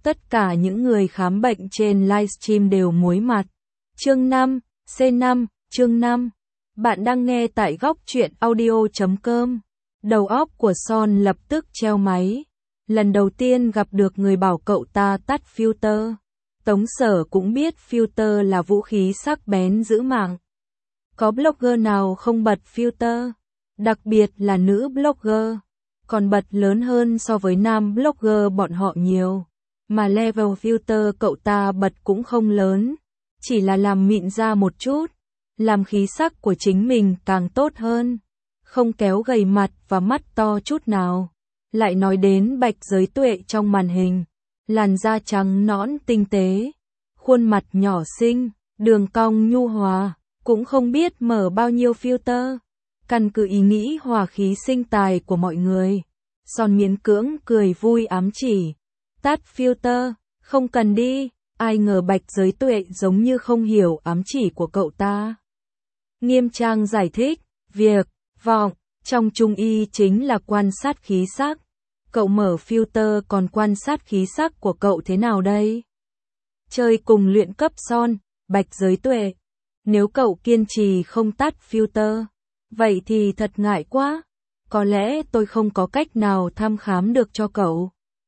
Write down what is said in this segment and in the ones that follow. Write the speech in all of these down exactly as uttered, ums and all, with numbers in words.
Tất cả những người khám bệnh trên livestream đều muối mặt. Chương năm, C năm, chương năm. Bạn đang nghe tại góc truyện audio chấm com. Đầu óc của Son lập tức treo máy. Lần đầu tiên gặp được người bảo cậu ta tắt filter. Tống Sở cũng biết filter là vũ khí sắc bén giữ mạng. Có blogger nào không bật filter? Đặc biệt là nữ blogger. Còn bật lớn hơn so với nam blogger bọn họ nhiều. Mà level filter cậu ta bật cũng không lớn. Chỉ là làm mịn ra một chút. Làm khí sắc của chính mình càng tốt hơn. Không kéo gầy mặt và mắt to chút nào. Lại nói đến Bạch Giới Tuệ trong màn hình. Làn da trắng nõn tinh tế. Khuôn mặt nhỏ xinh, đường cong nhu hòa. Cũng không biết mở bao nhiêu filter. Căn cứ ý nghĩ hòa khí sinh tài của mọi người. Son miễn cưỡng cười vui ám chỉ. Tắt filter, không cần đi. Ai ngờ Bạch Giới Tuệ giống như không hiểu ám chỉ của cậu ta. Nghiêm trang giải thích, việc, vọng, trong trung y chính là quan sát khí sắc. Cậu mở filter còn quan sát khí sắc của cậu thế nào đây? Chơi cùng luyện cấp Son, Bạch Giới Tuệ. Nếu cậu kiên trì không tắt filter, vậy thì thật ngại quá. Có lẽ tôi không có cách nào thăm khám được cho cậu.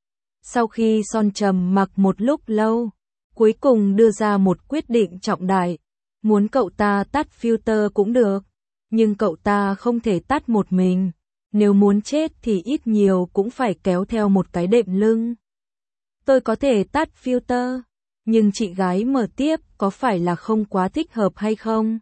Sau khi Son trầm mặc một lúc lâu, cuối cùng đưa ra một quyết định trọng đại. Muốn cậu ta tắt filter cũng được, nhưng cậu ta không thể tắt một mình. Nếu muốn chết thì ít nhiều cũng phải kéo theo một cái đệm lưng. Tôi có thể tắt filter, nhưng chị gái mở tiếp có phải là không quá thích hợp hay không?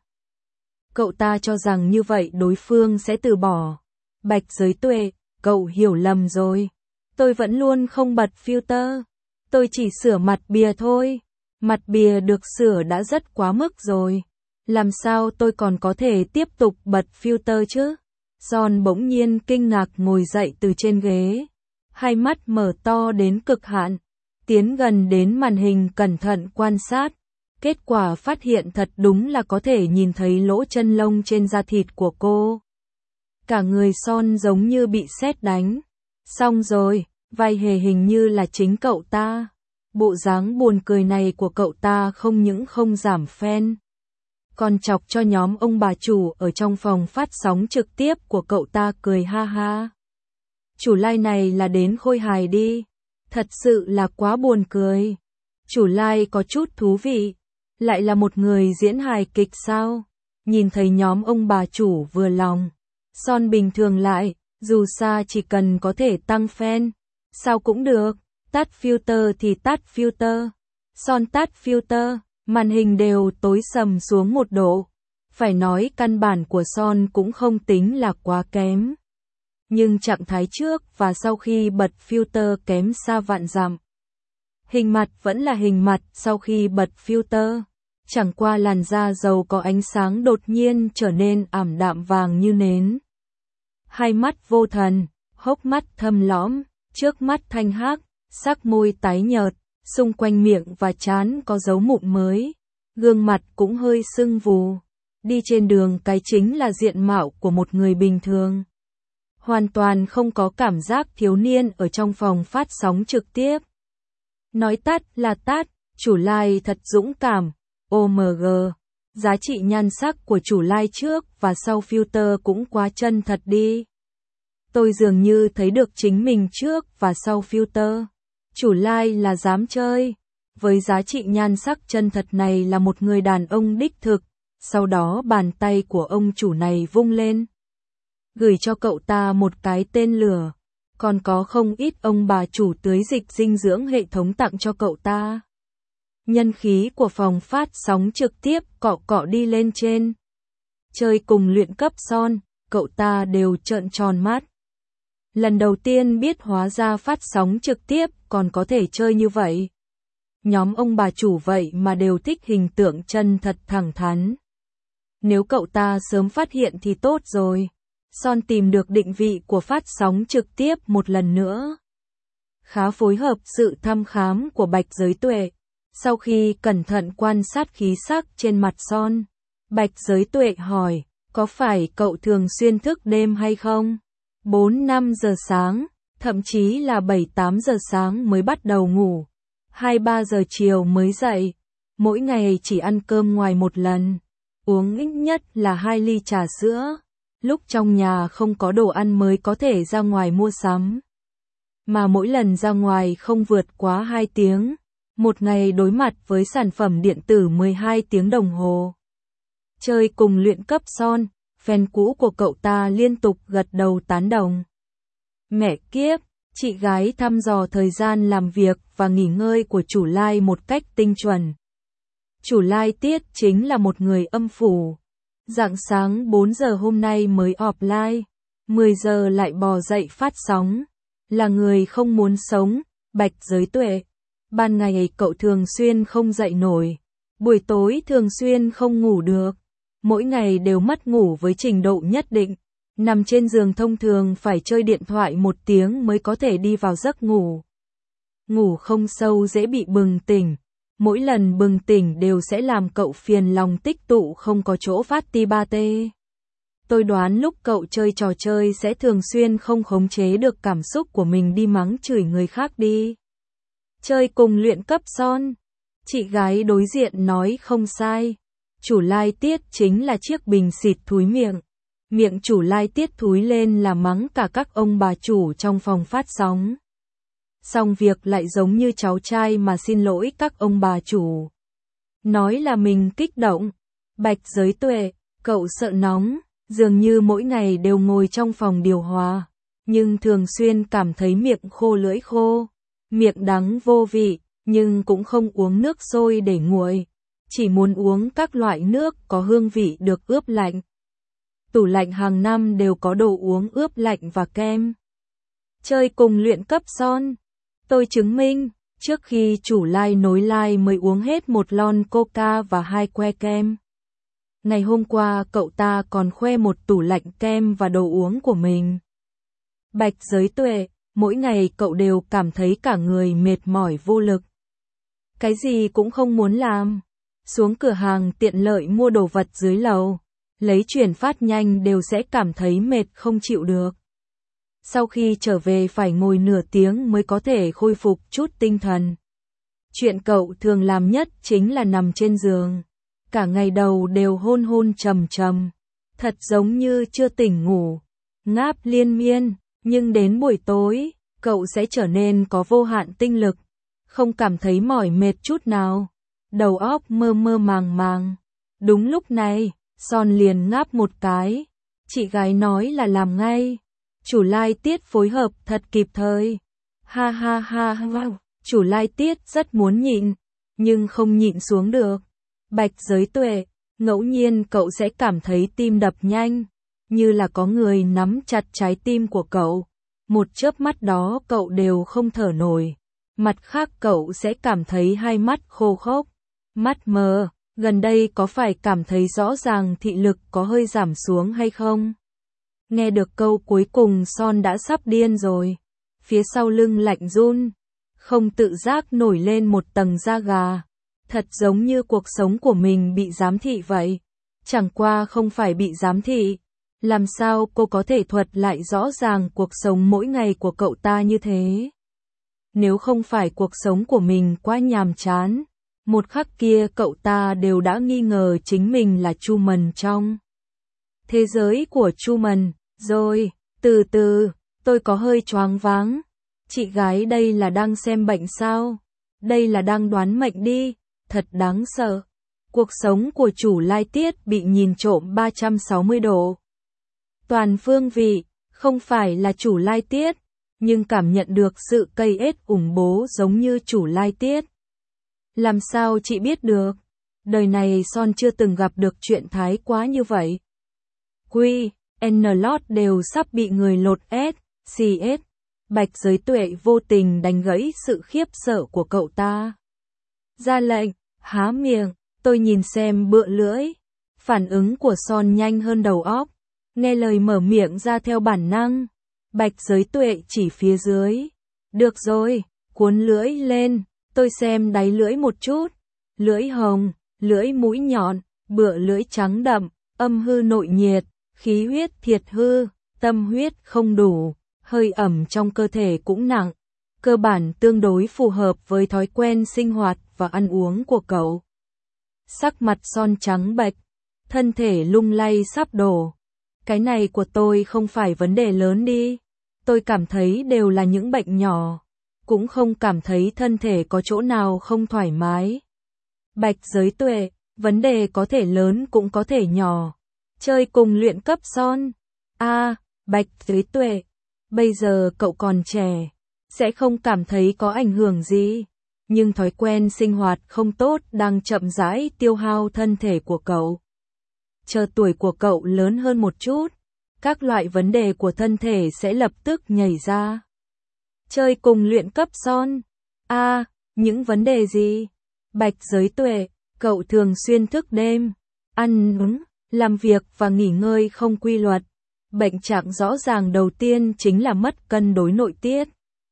Cậu ta cho rằng như vậy đối phương sẽ từ bỏ. Bạch Giới Tuệ, cậu hiểu lầm rồi. Tôi vẫn luôn không bật filter. Tôi chỉ sửa mặt bìa thôi. Mặt bìa được sửa đã rất quá mức rồi. Làm sao tôi còn có thể tiếp tục bật filter chứ? Son bỗng nhiên kinh ngạc ngồi dậy từ trên ghế. Hai mắt mở to đến cực hạn. Tiến gần đến màn hình cẩn thận quan sát. Kết quả phát hiện thật đúng là có thể nhìn thấy lỗ chân lông trên da thịt của cô. Cả người Son giống như bị sét đánh. Xong rồi, vai hề hình như là chính cậu ta. Bộ dáng buồn cười này của cậu ta không những không giảm fan, còn chọc cho nhóm ông bà chủ ở trong phòng phát sóng trực tiếp của cậu ta cười ha ha. Chủ live này là đến khôi hài đi. Thật sự là quá buồn cười. Chủ live có chút thú vị. Lại là một người diễn hài kịch sao? Nhìn thấy nhóm ông bà chủ vừa lòng. Son bình thường lại, dù sao chỉ cần có thể tăng fan. Sao cũng được, tắt filter thì tắt filter. Son tắt filter, màn hình đều tối sầm xuống một độ. Phải nói căn bản của Son cũng không tính là quá kém. Nhưng trạng thái trước và sau khi bật filter kém xa vạn dặm. Hình mặt vẫn là hình mặt sau khi bật filter. Chẳng qua làn da dầu có ánh sáng đột nhiên trở nên ảm đạm vàng như nến. Hai mắt vô thần, hốc mắt thâm lõm, trước mắt thanh hắc, sắc môi tái nhợt, xung quanh miệng và trán có dấu mụn mới, gương mặt cũng hơi sưng vù. Đi trên đường cái chính là diện mạo của một người bình thường. Hoàn toàn không có cảm giác thiếu niên ở trong phòng phát sóng trực tiếp. Nói tắt là tắt, chủ live thật dũng cảm, ô em giê. Giá trị nhan sắc của chủ live trước và sau filter cũng quá chân thật đi. Tôi dường như thấy được chính mình trước và sau filter. Chủ live là dám chơi. Với giá trị nhan sắc chân thật này là một người đàn ông đích thực. Sau đó bàn tay của ông chủ này vung lên. Gửi cho cậu ta một cái tên lửa. Còn có không ít ông bà chủ tưới dịch dinh dưỡng hệ thống tặng cho cậu ta. Nhân khí của phòng phát sóng trực tiếp cọ cọ đi lên trên. Chơi cùng luyện cấp Son, cậu ta đều trợn tròn mắt. Lần đầu tiên biết hóa ra phát sóng trực tiếp còn có thể chơi như vậy. Nhóm ông bà chủ vậy mà đều thích hình tượng chân thật thẳng thắn. Nếu cậu ta sớm phát hiện thì tốt rồi. Son tìm được định vị của phát sóng trực tiếp một lần nữa. Khá phối hợp sự thăm khám của Bạch Giới Tuệ. Sau khi cẩn thận quan sát khí sắc trên mặt Son, Bạch Giới Tuệ hỏi, có phải cậu thường xuyên thức đêm hay không? bốn năm giờ sáng, thậm chí là bảy tám giờ sáng mới bắt đầu ngủ. hai ba giờ chiều mới dậy, mỗi ngày chỉ ăn cơm ngoài một lần, uống ít nhất là hai ly trà sữa, lúc trong nhà không có đồ ăn mới có thể ra ngoài mua sắm. Mà mỗi lần ra ngoài không vượt quá hai tiếng, một ngày đối mặt với sản phẩm điện tử mười hai tiếng đồng hồ. Chơi cùng luyện cấp Son, fan cũ của cậu ta liên tục gật đầu tán đồng. Mẹ kiếp, chị gái thăm dò thời gian làm việc và nghỉ ngơi của chủ live một cách tinh chuẩn. Chủ live Tiết chính là một người âm phủ. Rạng sáng bốn giờ hôm nay mới offline, mười giờ lại bò dậy phát sóng. Là người không muốn sống, Bạch Giới Tuệ. Ban ngày cậu thường xuyên không dậy nổi, buổi tối thường xuyên không ngủ được. Mỗi ngày đều mất ngủ với trình độ nhất định. Nằm trên giường thông thường phải chơi điện thoại một tiếng mới có thể đi vào giấc ngủ. Ngủ không sâu dễ bị bừng tỉnh. Mỗi lần bừng tỉnh đều sẽ làm cậu phiền lòng tích tụ không có chỗ phát ti ba tê. Tôi đoán lúc cậu chơi trò chơi sẽ thường xuyên không khống chế được cảm xúc của mình đi mắng chửi người khác đi. Chơi cùng luyện cấp Son. Chị gái đối diện nói không sai. Chủ live Tiết chính là chiếc bình xịt thúi miệng. Miệng chủ live Tiết thúi lên là mắng cả các ông bà chủ trong phòng phát sóng. Xong việc lại giống như cháu trai mà xin lỗi các ông bà chủ. Nói là mình kích động. Bạch Giới Tuệ, cậu sợ nóng, dường như mỗi ngày đều ngồi trong phòng điều hòa, nhưng thường xuyên cảm thấy miệng khô lưỡi khô, miệng đắng vô vị, nhưng cũng không uống nước sôi để nguội, chỉ muốn uống các loại nước có hương vị được ướp lạnh. Tủ lạnh hàng năm đều có đồ uống ướp lạnh và kem. Chơi cùng luyện cấp Son. Tôi chứng minh, trước khi chủ live nối live mới uống hết một lon coca và hai que kem. Ngày hôm qua cậu ta còn khoe một tủ lạnh kem và đồ uống của mình. Bạch Giới Tuệ, mỗi ngày cậu đều cảm thấy cả người mệt mỏi vô lực. Cái gì cũng không muốn làm. Xuống cửa hàng tiện lợi mua đồ vật dưới lầu, lấy chuyển phát nhanh đều sẽ cảm thấy mệt không chịu được. Sau khi trở về phải ngồi nửa tiếng mới có thể khôi phục chút tinh thần. Chuyện cậu thường làm nhất chính là nằm trên giường. Cả ngày đầu đều hôn hôn trầm trầm. Thật giống như chưa tỉnh ngủ. Ngáp liên miên. Nhưng đến buổi tối, cậu sẽ trở nên có vô hạn tinh lực. Không cảm thấy mỏi mệt chút nào. Đầu óc mơ mơ màng màng. Đúng lúc này, Son liền ngáp một cái. Chị gái nói là làm ngay. Chủ live Tiết phối hợp thật kịp thời. Ha ha ha wow. Chủ live Tiết rất muốn nhịn, nhưng không nhịn xuống được. Bạch Giới Tuệ, ngẫu nhiên cậu sẽ cảm thấy tim đập nhanh, như là có người nắm chặt trái tim của cậu. Một chớp mắt đó cậu đều không thở nổi. Mặt khác cậu sẽ cảm thấy hai mắt khô khốc, mắt mờ. Gần đây có phải cảm thấy rõ ràng thị lực có hơi giảm xuống hay không? Nghe được câu cuối cùng Son đã sắp điên rồi. Phía sau lưng lạnh run, không tự giác nổi lên một tầng da gà. Thật giống như cuộc sống của mình bị giám thị vậy. Chẳng qua không phải bị giám thị. Làm sao cô có thể thuật lại rõ ràng cuộc sống mỗi ngày của cậu ta như thế? Nếu không phải cuộc sống của mình quá nhàm chán, một khắc kia cậu ta đều đã nghi ngờ chính mình là Truman trong thế giới của Truman. Rồi, từ từ, tôi có hơi choáng váng. Chị gái đây là đang xem bệnh sao? Đây là đang đoán mệnh đi, thật đáng sợ. Cuộc sống của chủ live Tiết bị nhìn trộm ba trăm sáu mươi độ. Toàn phương vị, không phải là chủ live Tiết, nhưng cảm nhận được sự cây ết ủng bố giống như chủ live Tiết. Làm sao chị biết được? Đời này Son chưa từng gặp được chuyện thái quá như vậy. Quy, N lót đều sắp bị người lột S, C S. Bạch Giới Tuệ vô tình đánh gãy sự khiếp sợ của cậu ta. Ra lệnh, há miệng, tôi nhìn xem bựa lưỡi. Phản ứng của Son nhanh hơn đầu óc. Nghe lời mở miệng ra theo bản năng. Bạch Giới Tuệ chỉ phía dưới. Được rồi, cuốn lưỡi lên, tôi xem đáy lưỡi một chút. Lưỡi hồng, lưỡi mũi nhọn, bựa lưỡi trắng đậm, âm hư nội nhiệt, khí huyết thiệt hư, tâm huyết không đủ, hơi ẩm trong cơ thể cũng nặng. cơ bản tương đối phù hợp với thói quen sinh hoạt và ăn uống của cậu. Sắc mặt Son trắng bệch, thân thể lung lay sắp đổ. Cái này của tôi không phải vấn đề lớn đi. Tôi cảm thấy đều là những bệnh nhỏ, cũng không cảm thấy thân thể có chỗ nào không thoải mái. Bạch Giới Tuệ, vấn đề có thể lớn cũng có thể nhỏ. Chơi cùng luyện cấp Son. A, à, Bạch Giới Tuệ, bây giờ cậu còn trẻ, sẽ không cảm thấy có ảnh hưởng gì. Nhưng thói quen sinh hoạt không tốt đang chậm rãi tiêu hao thân thể của cậu. Chờ tuổi của cậu lớn hơn một chút, các loại vấn đề của thân thể sẽ lập tức nhảy ra. Chơi cùng luyện cấp Son. A, à, những vấn đề gì? Bạch Giới Tuệ, cậu thường xuyên thức đêm, ăn uống, làm việc và nghỉ ngơi không quy luật. Bệnh trạng rõ ràng đầu tiên chính là mất cân đối nội tiết.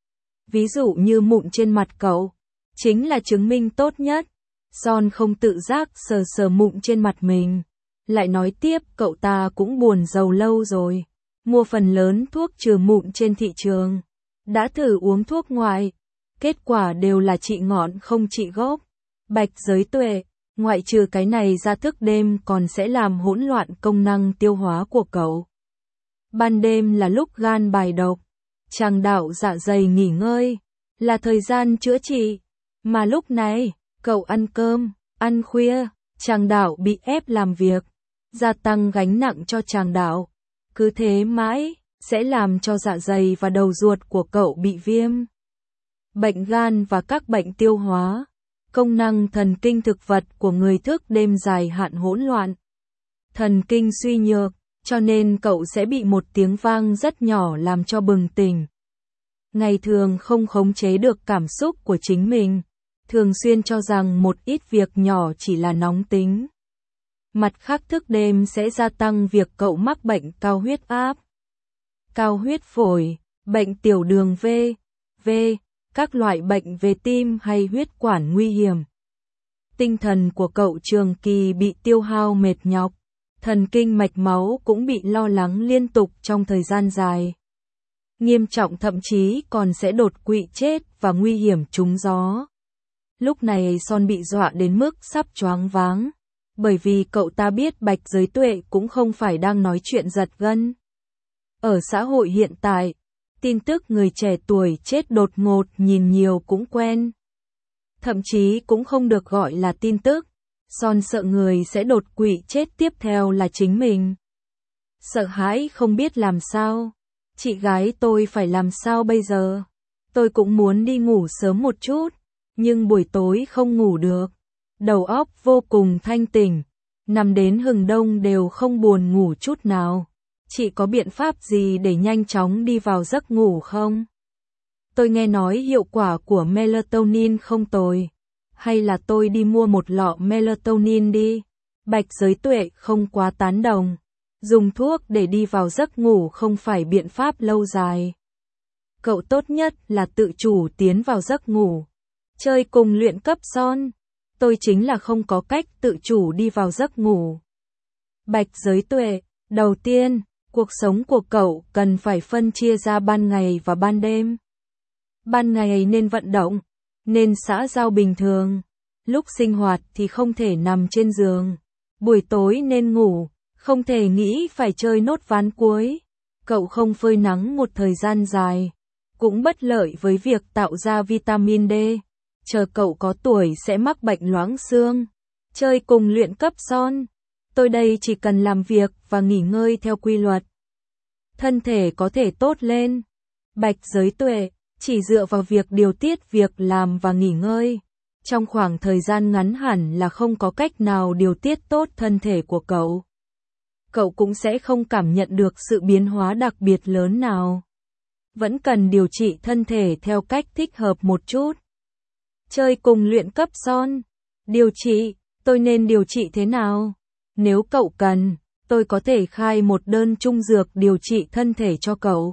Ví dụ như mụn trên mặt cậu, chính là chứng minh tốt nhất. Son không tự giác sờ sờ mụn trên mặt mình. Lại nói tiếp, cậu ta cũng buồn rầu lâu rồi. Mua phần lớn thuốc trừ mụn trên thị trường. Đã thử uống thuốc ngoại. Kết quả đều là trị ngọn không trị gốc. Bạch Giới Tuệ, ngoại trừ cái này ra thức đêm còn sẽ làm hỗn loạn công năng tiêu hóa của cậu. Ban đêm là lúc gan bài độc, tràng đạo dạ dày nghỉ ngơi, là thời gian chữa trị. Mà lúc này, cậu ăn cơm, ăn khuya, tràng đạo bị ép làm việc, gia tăng gánh nặng cho tràng đạo. Cứ thế mãi, sẽ làm cho dạ dày và đầu ruột của cậu bị viêm. Bệnh gan và các bệnh tiêu hóa, công năng thần kinh thực vật của người thức đêm dài hạn hỗn loạn. Thần kinh suy nhược, cho nên cậu sẽ bị một tiếng vang rất nhỏ làm cho bừng tỉnh. Ngày thường không khống chế được cảm xúc của chính mình, thường xuyên cho rằng một ít việc nhỏ chỉ là nóng tính. Mặt khác thức đêm sẽ gia tăng việc cậu mắc bệnh cao huyết áp, cao huyết phổi, bệnh tiểu đường V, V, các loại bệnh về tim hay huyết quản nguy hiểm. Tinh thần của cậu trường kỳ bị tiêu hao mệt nhọc, thần kinh mạch máu cũng bị lo lắng liên tục trong thời gian dài. Nghiêm trọng thậm chí còn sẽ đột quỵ chết và nguy hiểm trúng gió. Lúc này Son bị dọa đến mức sắp choáng váng, bởi vì cậu ta biết Bạch Giới Tuệ cũng không phải đang nói chuyện giật gân. Ở xã hội hiện tại, tin tức người trẻ tuổi chết đột ngột nhìn nhiều cũng quen. Thậm chí cũng không được gọi là tin tức. Son sợ người sẽ đột quỵ chết tiếp theo là chính mình. Sợ hãi không biết làm sao. Chị gái tôi phải làm sao bây giờ? Tôi cũng muốn đi ngủ sớm một chút, nhưng buổi tối không ngủ được. Đầu óc vô cùng thanh tỉnh, nằm đến hừng đông đều không buồn ngủ chút nào. Chị có biện pháp gì để nhanh chóng đi vào giấc ngủ không? Tôi nghe nói hiệu quả của melatonin không tồi. Hay là tôi đi mua một lọ melatonin đi? Bạch Giới Tuệ không quá tán đồng. Dùng thuốc để đi vào giấc ngủ không phải biện pháp lâu dài. Cậu tốt nhất là tự chủ tiến vào giấc ngủ. Chơi cùng luyện cấp Son. Tôi chính là không có cách tự chủ đi vào giấc ngủ. Bạch Giới Tuệ, đầu tiên, cuộc sống của cậu cần phải phân chia ra ban ngày và ban đêm. Ban ngày nên vận động, nên xã giao bình thường. Lúc sinh hoạt thì không thể nằm trên giường. Buổi tối nên ngủ, không thể nghĩ phải chơi nốt ván cuối. Cậu không phơi nắng một thời gian dài, cũng bất lợi với việc tạo ra vitamin D. Chờ cậu có tuổi sẽ mắc bệnh loãng xương. Chơi cùng luyện cấp Son. Tôi đây chỉ cần làm việc và nghỉ ngơi theo quy luật. Thân thể có thể tốt lên. Bạch Giới Tuệ, chỉ dựa vào việc điều tiết việc làm và nghỉ ngơi. Trong khoảng thời gian ngắn hẳn là không có cách nào điều tiết tốt thân thể của cậu. Cậu cũng sẽ không cảm nhận được sự biến hóa đặc biệt lớn nào. Vẫn cần điều trị thân thể theo cách thích hợp một chút. Chơi cùng luyện cấp Son. Điều trị, tôi nên điều trị thế nào? Nếu cậu cần, tôi có thể khai một đơn trung dược điều trị thân thể cho cậu.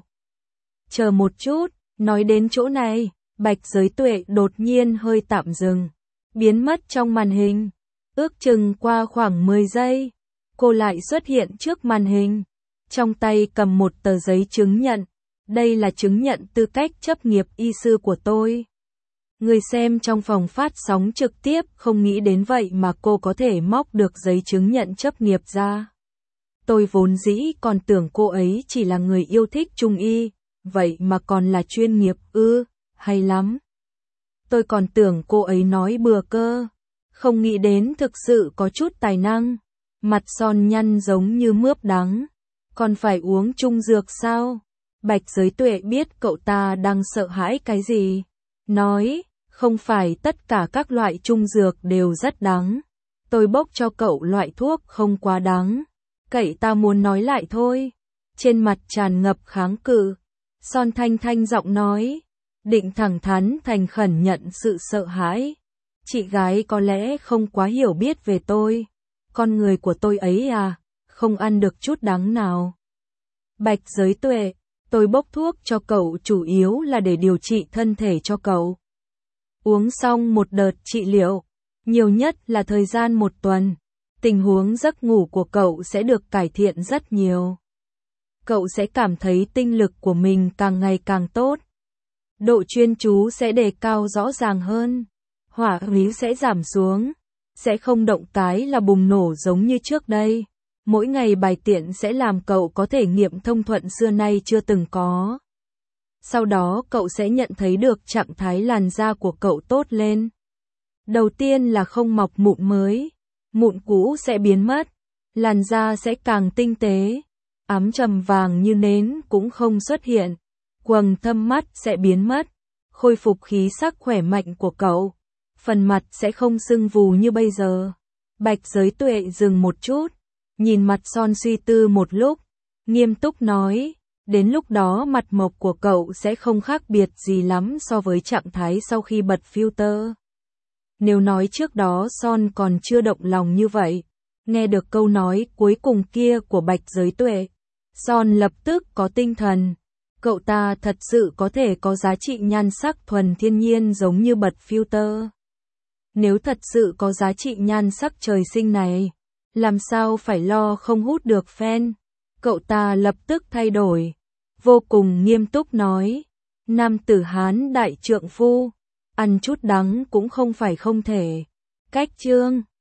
Chờ một chút, nói đến chỗ này, Bạch Giới Tuệ đột nhiên hơi tạm dừng, biến mất trong màn hình. Ước chừng qua khoảng mười giây, cô lại xuất hiện trước màn hình, trong tay cầm một tờ giấy chứng nhận. Đây là chứng nhận tư cách chấp nghiệp y sư của tôi. Người xem trong phòng phát sóng trực tiếp không nghĩ đến vậy mà cô có thể móc được giấy chứng nhận chấp nghiệp ra. Tôi vốn dĩ còn tưởng cô ấy chỉ là người yêu thích trung y, vậy mà còn là chuyên nghiệp ư, hay lắm. Tôi còn tưởng cô ấy nói bừa cơ, không nghĩ đến thực sự có chút tài năng. Mặt Son nhăn giống như mướp đắng. Còn phải uống trung dược sao? Bạch Giới Tuệ biết cậu ta đang sợ hãi cái gì. Nói, không phải tất cả các loại trung dược đều rất đắng. Tôi bốc cho cậu loại thuốc không quá đắng. Cậy ta muốn nói lại thôi. Trên mặt tràn ngập kháng cự. Son Thanh Thanh giọng nói, định thẳng thắn thành khẩn nhận sự sợ hãi. Chị gái có lẽ không quá hiểu biết về tôi. Con người của tôi ấy à, không ăn được chút đắng nào. Bạch Giới Tuệ, tôi bốc thuốc cho cậu chủ yếu là để điều trị thân thể cho cậu. Uống xong một đợt trị liệu, nhiều nhất là thời gian một tuần, tình huống giấc ngủ của cậu sẽ được cải thiện rất nhiều. Cậu sẽ cảm thấy tinh lực của mình càng ngày càng tốt. Độ chuyên chú sẽ đề cao rõ ràng hơn. Hỏa khí sẽ giảm xuống. Sẽ không động cái là bùng nổ giống như trước đây. Mỗi ngày bài tiện sẽ làm cậu có thể nghiệm thông thuận xưa nay chưa từng có. Sau đó cậu sẽ nhận thấy được trạng thái làn da của cậu tốt lên. Đầu tiên là không mọc mụn mới. Mụn cũ sẽ biến mất. Làn da sẽ càng tinh tế. Ám trầm vàng như nến cũng không xuất hiện. Quầng thâm mắt sẽ biến mất. Khôi phục khí sắc khỏe mạnh của cậu. Phần mặt sẽ không sưng vù như bây giờ. Bạch Giới Tuệ dừng một chút. Nhìn mặt Son suy tư một lúc. Nghiêm túc nói. Đến lúc đó mặt mộc của cậu sẽ không khác biệt gì lắm so với trạng thái sau khi bật filter. Nếu nói trước đó Son còn chưa động lòng như vậy. Nghe được câu nói cuối cùng kia của Bạch Giới Tuệ. Son lập tức có tinh thần. Cậu ta thật sự có thể có giá trị nhan sắc thuần thiên nhiên giống như bật filter. Nếu thật sự có giá trị nhan sắc trời sinh này, làm sao phải lo không hút được fan? Cậu ta lập tức thay đổi, vô cùng nghiêm túc nói, nam tử Hán đại trượng phu, ăn chút đắng cũng không phải không thể. Cách chương